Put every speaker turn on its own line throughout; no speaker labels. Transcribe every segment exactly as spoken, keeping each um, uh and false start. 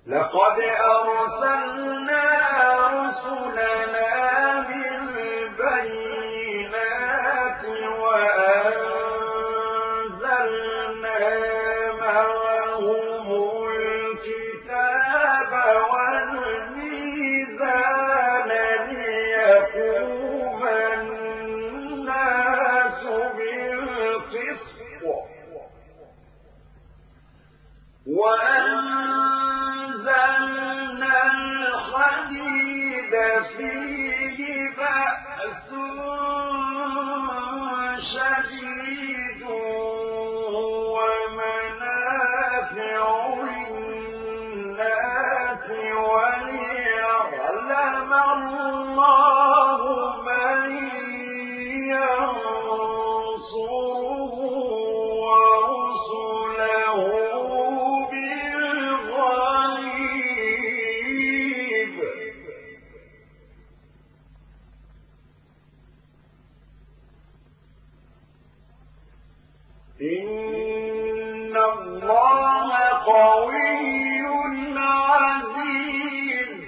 لقد أرسلنا رسلنا بالبينات وأنزلنا معهم الكتاب والميزان ليقوم الناس بالقسط وأنزلنا الحديد فيه بأس شديد ومنافع للناس وليعلم الله من ينصره ورسله بالغيب إن الله قوي عزيز.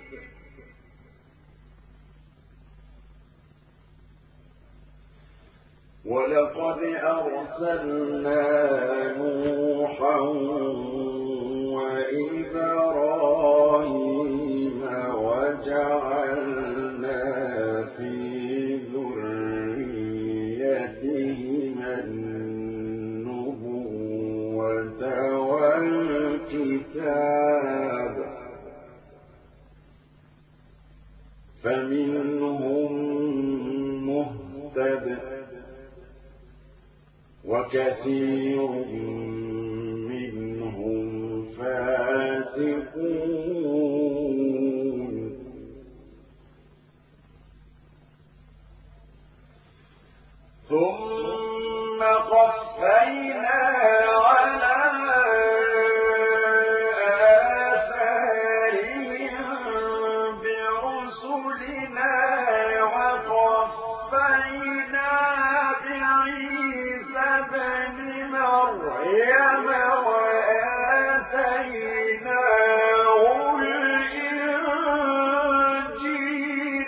ولقد أرسلنا نوحا وإبراهيم وجعلنا في ذريتهما النبوة والكتاب فمنهم مهتد وكثير منهم فاسقون. ثم قفينا على آثارهم برسلنا وقفينا بعيسى ابن مريم وآتيناه الإنجيل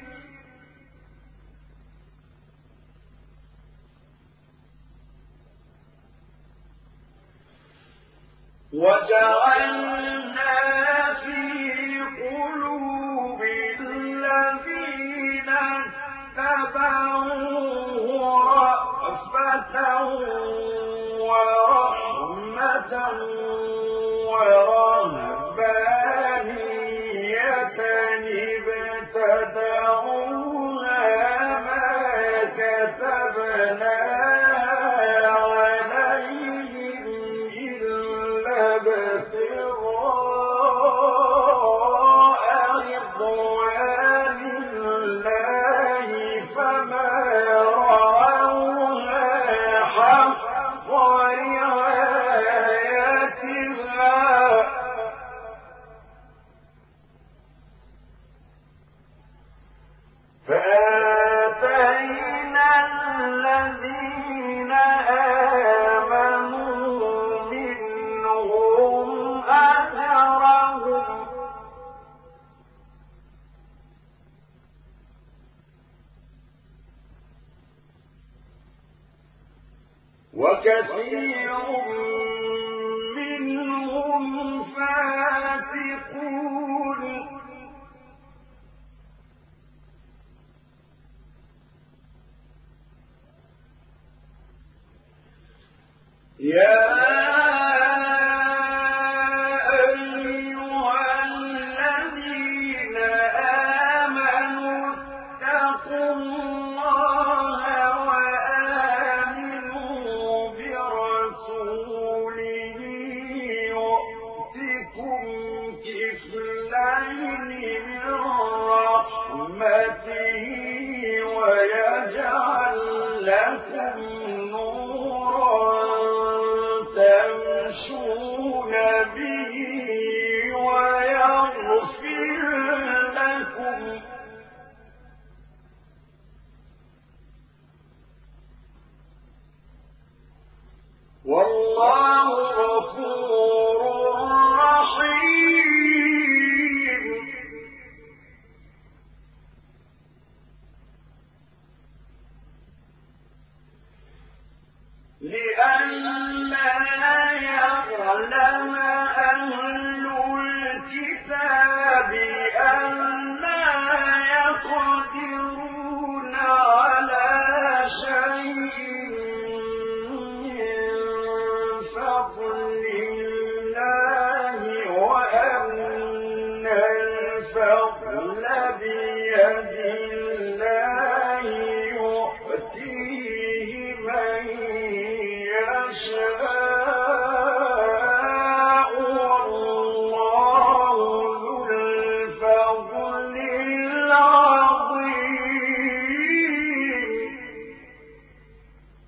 وجعلنا في قلوب الذين اتبعوه رأفة ورحمة ورهبانية ابتدعوها ما كتبناها عليهم إلا ابتغاء رضوان الله فما رعوها حق رعايتها فآتينا الذين آمنوا منهم أجرهم وكثير منهم فاسقون. يا أيها الذين آمنوا اتقوا الله وآمنوا برسوله يؤتكم كفلين من رحمته ويجعل لكم تمشون به ويغفر لكم والله غفور رحيم. ليعلم أهل الكتاب أنا يقدرون على شيء من فضل الله وأن الفضل بيد الله يؤتيه من يشاء